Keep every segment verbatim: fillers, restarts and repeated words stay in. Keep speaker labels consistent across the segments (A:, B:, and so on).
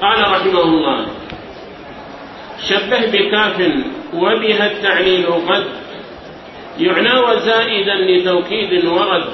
A: قال رحمه الله: شبه بكاف وبها التعليل قد يعنى وزائدا لتوكيد ورد.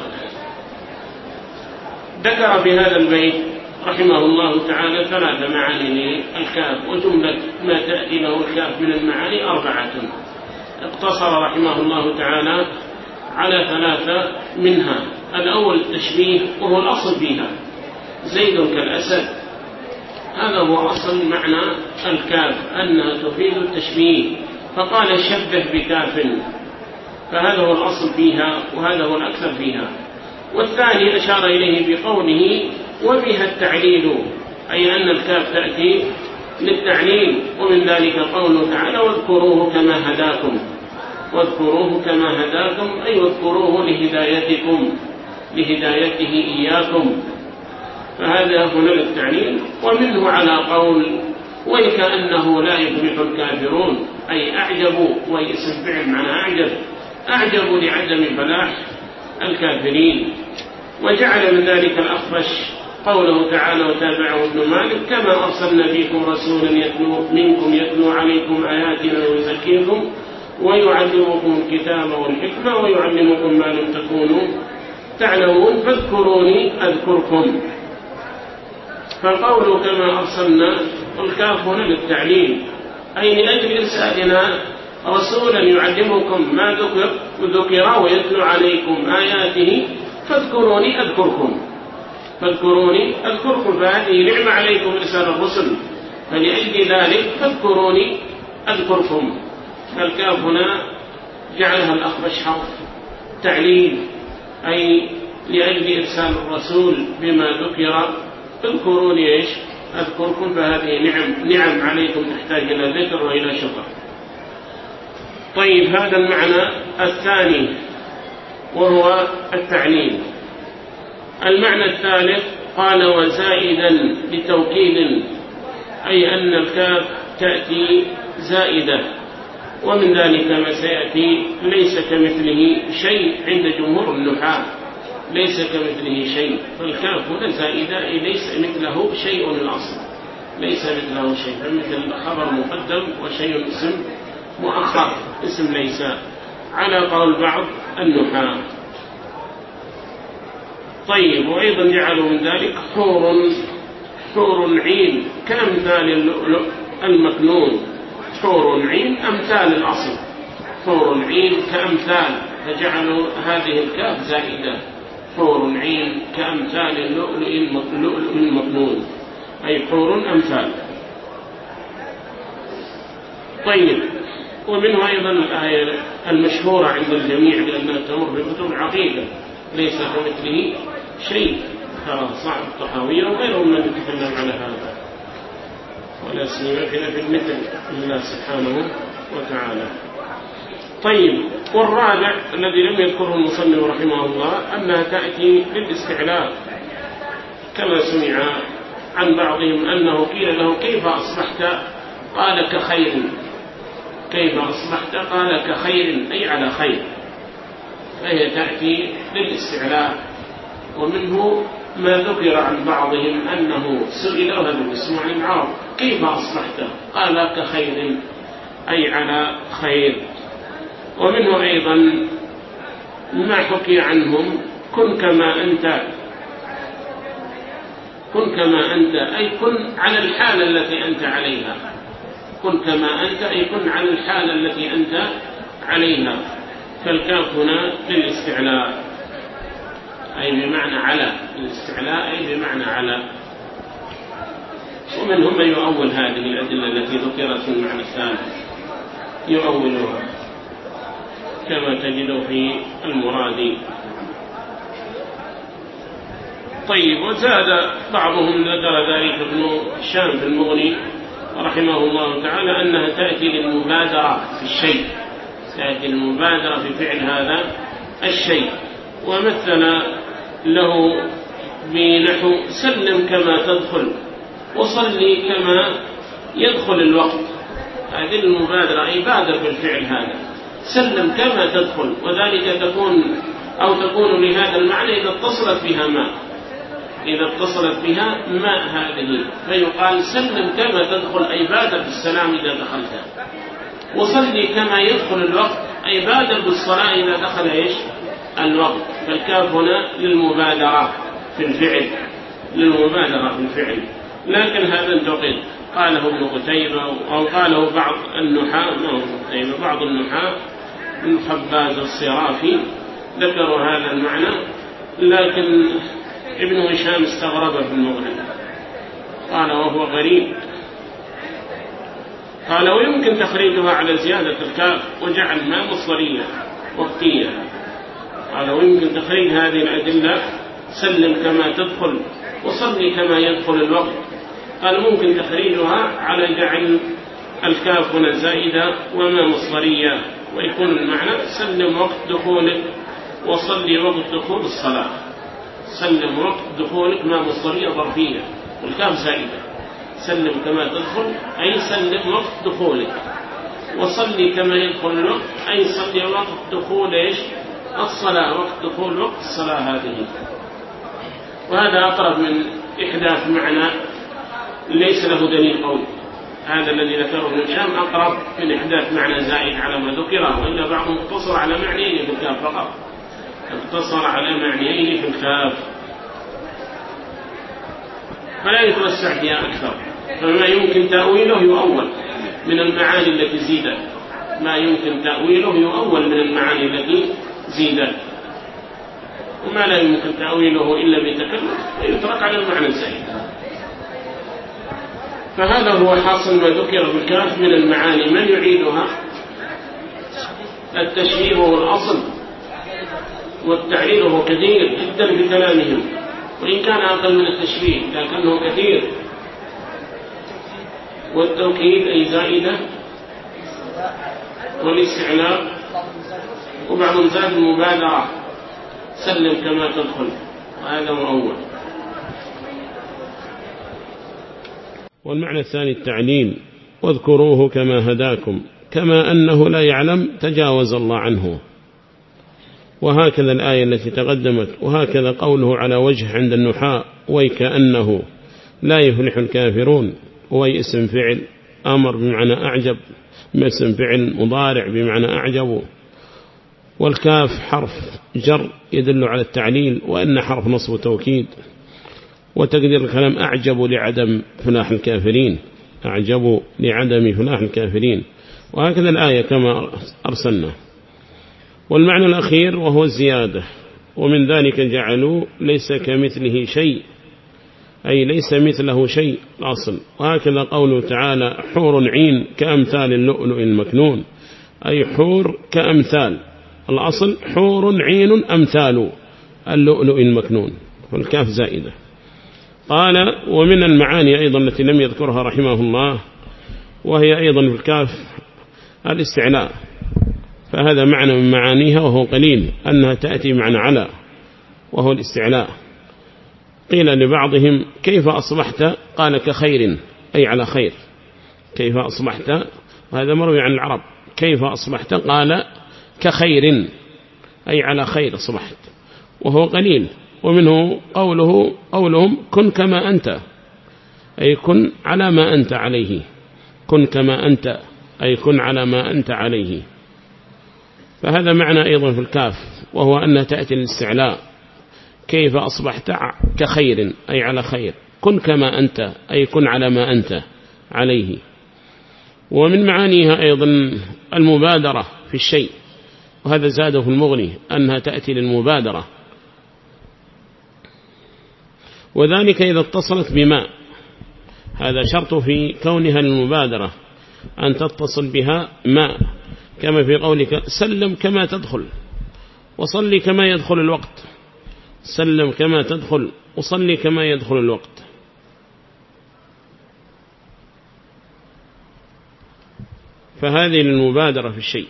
A: ذكر في هذا البيت رحمه الله تعالى ثلاث معاني للكاف، وجملة ما تأتي له الكاف من المعاني أربعة، اقتصر رحمه الله تعالى على ثلاثة منها. الأول التشبيه، وهو الأصل فيها، زيد كالأسد، هذا هو أصل معنى الكاف، أنها تفيد التشبيه، فقال شبه بكاف، فهذا هو الأصل فيها وهذا هو الأكثر فيها. والثاني أشار إليه بقوله وبها التعليل، أي أن الكاف تأتي للتعليل، ومن ذلك قوله تعالى واذكروه كما هداكم، واذكروه كما هداكم أي واذكروه لهدايتكم، لهدايته إياكم، فهذا هنا للتعليل. ومنه على قول وكأنه لا يفلح الكافرون، أي أعجبوا، واسم فعل معنى أعجب، أعجبوا لعدم فلاح الكافرين. وجعل من ذلك الأخفش قوله تعالى وتابعه ابن مالك كما أرسلنا فيكم رسولا يتلو منكم يتلو عليكم آياتنا ويزكيكم ويعلمكم الكتاب والحكمة ويعلمكم ما لم تكونوا تعلمون فاذكروني أذكركم. فقوله كما أرسلنا الكاف هنا للتعليم، أي لأجل إرسالنا رسولا يعلمكم ما ذكر ذكر ويتلو عليكم آياته فاذكروني أذكركم، فاذكروني أذكركم، فهذه نعمة عليكم إرسال الرسل، فلأجل ذلك فاذكروني أذكركم. فالكاف هنا جعلها الأخفش حرف تعليل، أي لأجل إرسال الرسول بما ذكر اذكروني إيش أذكركم، فهذه نعم نعم عليكم تحتاج إلى ذكر وإلى شكر. طيب، هذا المعنى الثاني وهو التعليل. المعنى الثالث قال وزائدا لتوكيد، أي أن الكاف تأتي زائدة، ومن ذلك ما سيأتي ليس كمثله شيء عند جمهور النحاة، ليس كمثله شيء، فالكاف هنا زائدة أي ليس مثله شيء الأصل، ليس مثله شيء، فمثل خبر مقدم وشيء اسم مؤخر، اسم ليس، على قول بعض النحاة. طيب، وأيضا جعلوا من ذلك حور حور عين كأمثال اللؤلؤ المكنون، حور عين أمثال الأصل، حور عين كأمثال، فجعلوا هذه الكاف زائدة، حور عين كأمثال اللؤلؤ المكنون، أي حور أمثال. طيب، ومنه أيضا الآية المشهورة عند الجميع لأنها تمر بكتب العقيدة ليس كمثله شيء، صعب الطحاوية وغيرهم من يتكلم على هذا، ولا سيما في المثل لله سبحانه وتعالى. طيب، والرابع الذي لم يذكره المصنف رحمه الله أنها تأتي للاستعلاء، كما سمع عن بعضهم أنه قيل له كيف أصبحت قال كخير، كيف أصبحت قال كخير أي على خير، فهي تأتي للاستعلاء. ومنه ما ذكر عن بعضهم أنه سئل هذا الاسم عن العرب كيف أصبحت قال كخير أي على خير. ومنه أيضا ما حكي عنهم كن كما أنت، كن كما أنت أي كن على الحالة التي أنت عليها، كن كما أنت أي كن على الحالة التي أنت عليها، فالكاف هنا للاستعلاء أي بمعنى على، الاستعلاء أي بمعنى على. ومنهم من يؤول هذه الأدلة التي ذكرت في المعنى الثالث، يؤولها كما تجد في المرادي. طيب، وزاد بعضهم ذكر ذلك ابن هشام في المغني رحمه الله تعالى أنها تأتي للمبادرة في الشيء، تأتي المبادرة في فعل هذا الشيء، ومثل له بنحو سلم كما تدخل وصلي كما يدخل الوقت، هذه المبادرة أي بادر بالفعل هذا، سلم كما تدخل، وذلك تكون أو تكون لهذا المعنى إذا اتصلت بها ما، إذا اتصلت بها ما هذه، فيقال سلم كما تدخل، أي بادر بالسلام إذا دخلت، وصلي كما يدخل الوقت، أي بادر بالصلاة إذا دخل إيش الوقت. فالكاف هنا للمبادرة في الفعل، للمبادرة في الفعل. لكن هذا انتقد، قاله ابن قتيبة أو قاله بعض النحاة، ما هو قتيبة، بعض النحاة من خباز الصرافي ذكروا هذا المعنى، لكن ابن هشام استغرب في المغني، قال وهو غريب، قال ويمكن تخريجها على زيادة الكاف وجعل ما مصدرية وقتية. قال ويمكن تخريج هذه الأدلة سلم كما تدخل وصلي كما يدخل الوقت، قال ممكن تخريجها على جعل الكاف هنا زائدة وما مصدرية، ويكون المعنى سلم وقت دخولك وصلي وقت دخول الصلاة. سلم وقت دخولك ما مصدرية ظرفية والكاف زائدة، سلم كما تدخل أي سلم وقت دخولك، وصلي كما يدخل الوقت أي صلي وقت دخول إيش الصلاة، وقت دخول وقت الصلاة هذه. وهذا أقرب من إحداث معنى ليس له دليل قوي، هذا الذي ذكره ابن هشام أقرب من إحداث معنى زائد على ما ذكره، وإلا بعضهم اقتصر على معنيين في الكاف فقط، اقتصر على معنيين في الكاف فلا يتوسع فيها أكثر. فما يمكن تأويله يؤول من المعاني التي زيدت، ما يمكن تأويله يؤول من المعاني التي زيدت، وما لا يمكن تأويله إلا بتكلف ويترك على المعنى الزائد. فهذا هو حاصل ما ذكر بالكاف من المعاني. من يعيدها؟ التشبيه هو الأصل، والتعريض هو كثير جدا في كلامهم، وإن كان أقل من التشبيه لكنه كثير. والتوكيد أي زائدة، والاستعلاء، وبعض زاد المبادرة سلم كما تدخل، وهذا مؤول.
B: والمعنى الثاني التعليم، واذكروه كما هداكم، كما أنه لا يعلم تجاوز الله عنه. وهكذا الآية التي تقدمت، وهكذا قوله على وجه عند النحاة ويكأنه لا يفلح الكافرون، وي اسم فعل أمر بمعنى أعجب، اسم فعل مضارع بمعنى أعجب، والكاف حرف جر يدل على التعليل، وأن حرف نصب توكيد. وتقدير الكلام أعجب لعدم فلاح الكافرين، أعجب لعدم فلاح الكافرين. وهكذا الآية كما أرسلنا. والمعنى الأخير وهو الزيادة، ومن ذلك جعلوا ليس كمثله شيء، أي ليس مثله شيء الأصل. وهكذا قوله تعالى حور عين كأمثال اللؤلؤ المكنون، أي حور كأمثال، الأصل حور عين أمثال اللؤلؤ المكنون، والكاف زائدة. قال ومن المعاني أيضا التي لم يذكرها رحمه الله، وهي أيضا في الكاف الاستعلاء، فهذا معنى من معانيها وهو قليل، أنها تأتي معنى على وهو الاستعلاء. قيل لبعضهم كيف أصبحت؟ قال كخير، أي على خير. كيف أصبحت؟ وهذا مروي عن العرب، كيف أصبحت؟ قال كخير، أي على خير أصبحت، وهو قليل. ومنه قوله قولهم كن كما أنت، أي كن على ما أنت عليه، كن كما أنت أي كن على ما أنت عليه. فهذا معنى أيضا في الكاف، وهو أنها تأتي للاستعلاء. كيف أصبحت؟ كخير، أي على خير. كن كما أنت أي كن على ما أنت عليه. ومن معانيها أيضا المبادرة في الشيء، وهذا زاده في المغني أنها تأتي للمبادرة، وذلك إذا اتصلت بما، هذا شرط في كونها للمبادرة أن تتصل بها ما، كما في قولك سلم كما تدخل وصلي كما يدخل الوقت، سلم كما تدخل وصلي كما يدخل الوقت. فهذه للمبادرة في الشيء،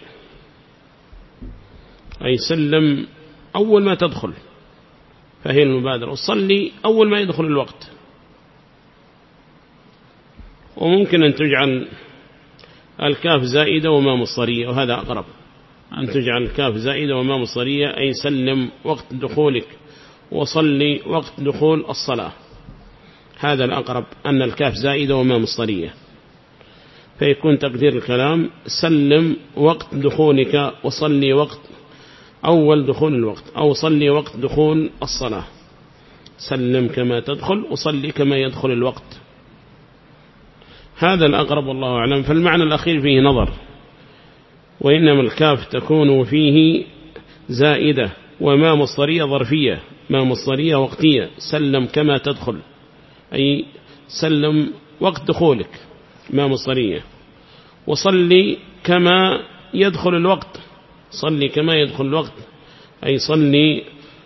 B: أي سلم أول ما تدخل فهي المبادرة، وصلي أول ما يدخل الوقت. وممكن أن تجعل الكاف زائدة وما مصدرية، وهذا أقرب، أن تجعل الكاف زائدة وما مصدرية، أي سلم وقت دخولك وصلي وقت دخول الصلاة. هذا الأقرب أن الكاف زائدة وما مصدرية، فيكون تقدير الكلام سلم وقت دخولك وصلي وقت أول دخول الوقت، أو صلي وقت دخول الصلاة. سلم كما تدخل وصلي كما يدخل الوقت. هذا الأقرب والله أعلم. فالمعنى الأخير فيه نظر، وإنما الكاف تكون فيه زائدة وما مصدرية ظرفية، ما مصدرية وقتية. سلم كما تدخل أي سلم وقت دخولك ما مصدرية. وصلي كما يدخل الوقت، صلي كما يدخل الوقت أي صلي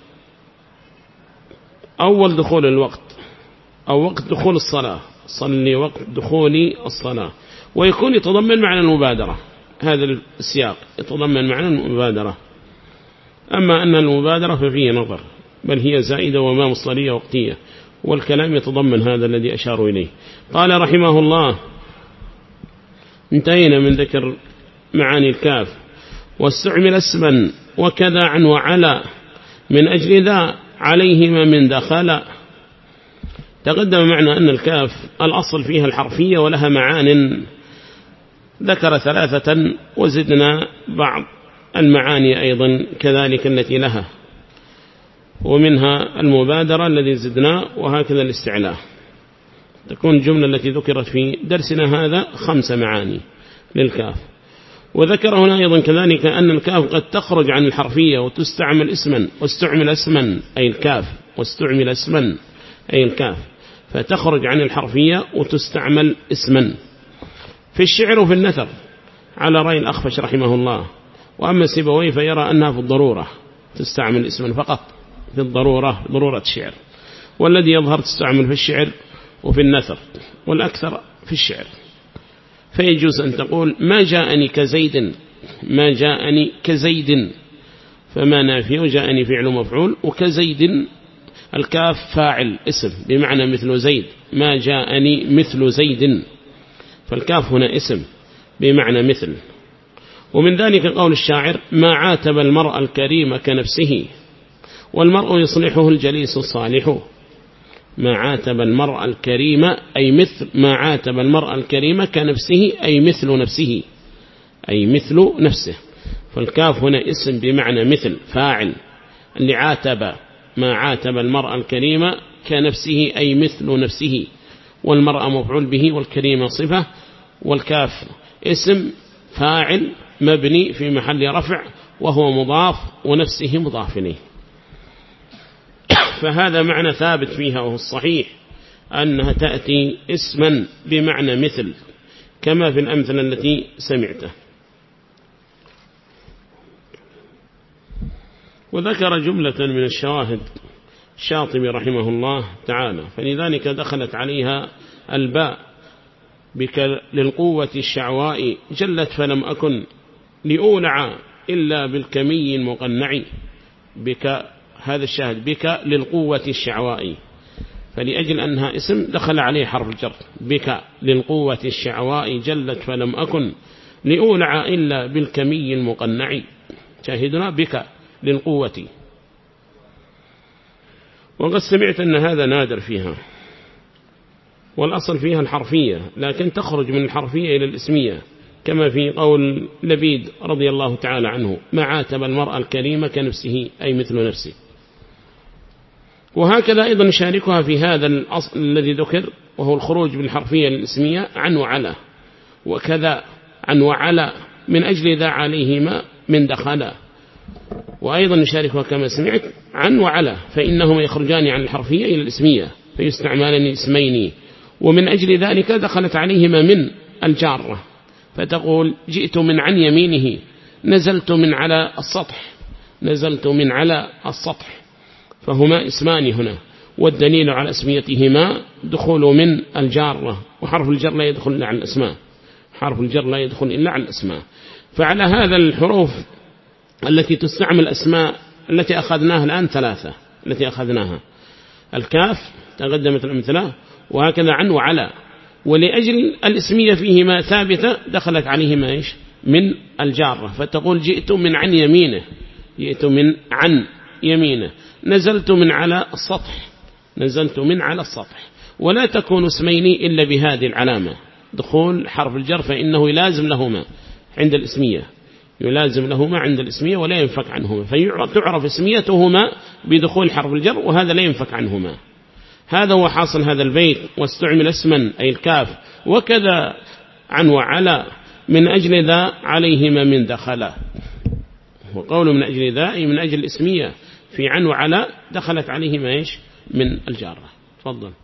B: أول دخول الوقت أو وقت دخول الصلاة، صلي وقت دخول الصلاة. ويكون يتضمن معنى المبادرة، هذا السياق يتضمن معنى المبادرة. أما أن المبادرة ففيه نظر، بل هي زائدة وما مصدرية وقتية، والكلام يتضمن هذا الذي أشار إليه. قال رحمه الله: انتهينا من ذكر معاني الكاف. واستعمل اسما وكذا عن وعلى من أجل ذا عليهما من دخل. تقدم معنا أن الكاف الأصل فيها الحرفية ولها معان، ذكر ثلاثة وزدنا بعض المعاني أيضا كذلك التي لها، ومنها المبادرة الذي زدنا، وهكذا الاستعلاء. تكون الجملة التي ذكرت في درسنا هذا خمس معاني للكاف. وذكر هنا أيضا كذلك أن الكاف قد تخرج عن الحرفية وتستعمل اسما، واستعمل اسما أي الكاف، واستعمل اسما أي الكاف، فتخرج عن الحرفية وتستعمل اسما في الشعر وفي النثر على رأي الأخفش رحمه الله. وأما سيبويه فيرى أنها في الضرورة تستعمل اسما فقط، في الضرورة، ضرورة الشعر، والذي يظهر تستعمل في الشعر وفي النثر، والأكثر في الشعر. فيجوز أن تقول ما جاءني كزيد، ما جاءني كزيد، فما نافي، وجاءني فعل مفعول، وكزيد الكاف فاعل اسم بمعنى مثل زيد، ما جاءني مثل زيد، فالكاف هنا اسم بمعنى مثل. ومن ذلك قول الشاعر: ما عاتب المرء الكريم كنفسه، والمرء يصلحه الجليس الصالح. ما عاتب المرء الكريم أي مثل، ما عاتب المرء الكريم كنفسه أي مثل نفسه، أي مثل نفسه. فالكاف هنا اسم بمعنى مثل فاعل، اللي عاتب، ما عاتب المرء الكريم كنفسه أي مثل نفسه، والمرء مفعول به، والكريم صفة، والكاف اسم فاعل مبني في محل رفع، وهو مضاف، ونفسه مضاف إليه. فهذا معنى ثابت فيها، وهو الصحيح أنها تأتي اسما بمعنى مثل كما في الأمثلة التي سمعته. وذكر جملة من الشواهد الشاطبي رحمه الله تعالى، فلذلك دخلت عليها الباء: بك للقوة الشعواء جلت فلم أكن لأولع إلا بالكمي المقنع. بك، هذا الشاهد، بك للقوة الشعواء، فلأجل أنها اسم دخل عليه حرف الجر. بك للقوة الشعواء جلت فلم أكن لأولع إلا بالكمي المقنع. شاهدنا بك للقوة. وقد سمعت أن هذا نادر فيها، والأصل فيها الحرفية، لكن تخرج من الحرفية إلى الاسمية، كما في قول لبيد رضي الله تعالى عنه: ما عاتب المرأة الكريمة كنفسه أي مثل نفسه. وهكذا أيضا نشاركها في هذا الأصل الذي ذكر، وهو الخروج بالحرفية للاسمية عن وعلى، وكذا عن وعلى من أجل ذا عليهما من دخل. وأيضا نشاركها كما سمعت عن وعلى، فإنهما يخرجان عن الحرفية إلى الاسمية فيستعملان اسمين، ومن أجل ذلك دخلت عليهما من الجارة، فتقول: جئت من عن يمينه، نزلت من على السطح، نزلت من على السطح، فهما اسمان هنا. والدليل على اسميتهما دخول من الجارة، وحرف الجر لا يدخل إلا على الأسماء، حرف الجر لا يدخل إلا على الأسماء. فعلى هذا الحروف التي تستعمل أسماء التي أخذناها الآن ثلاثة، التي أخذناها الكاف تقدمت الأمثلة، وهكذا عن وعلى. ولأجل الاسمية فيهما ثابتة دخلت عليهما إيش؟ من الجارة، فتقول: جئت من عن يمينه، جئت من عن يمينه، نزلت من على السطح، نزلت من على السطح. ولا تكون اسمين إلا بهذه العلامة، دخول حرف الجر فإنه يلازم لهما عند الاسمية، يلازم لهما عند الاسمية ولا ينفك عنهما، فتعرف اسميتهما بدخول حرف الجر وهذا لا ينفك عنهما. هذا هو حاصل هذا البيت. واستعمل اسما أي الكاف، وكذا عن وعلى من أجل ذا عليهما من دخله. وقوله من أجل ذا أي من أجل الاسمية في عن وعلى دخلت عليهما إيش من الجارة. تفضل.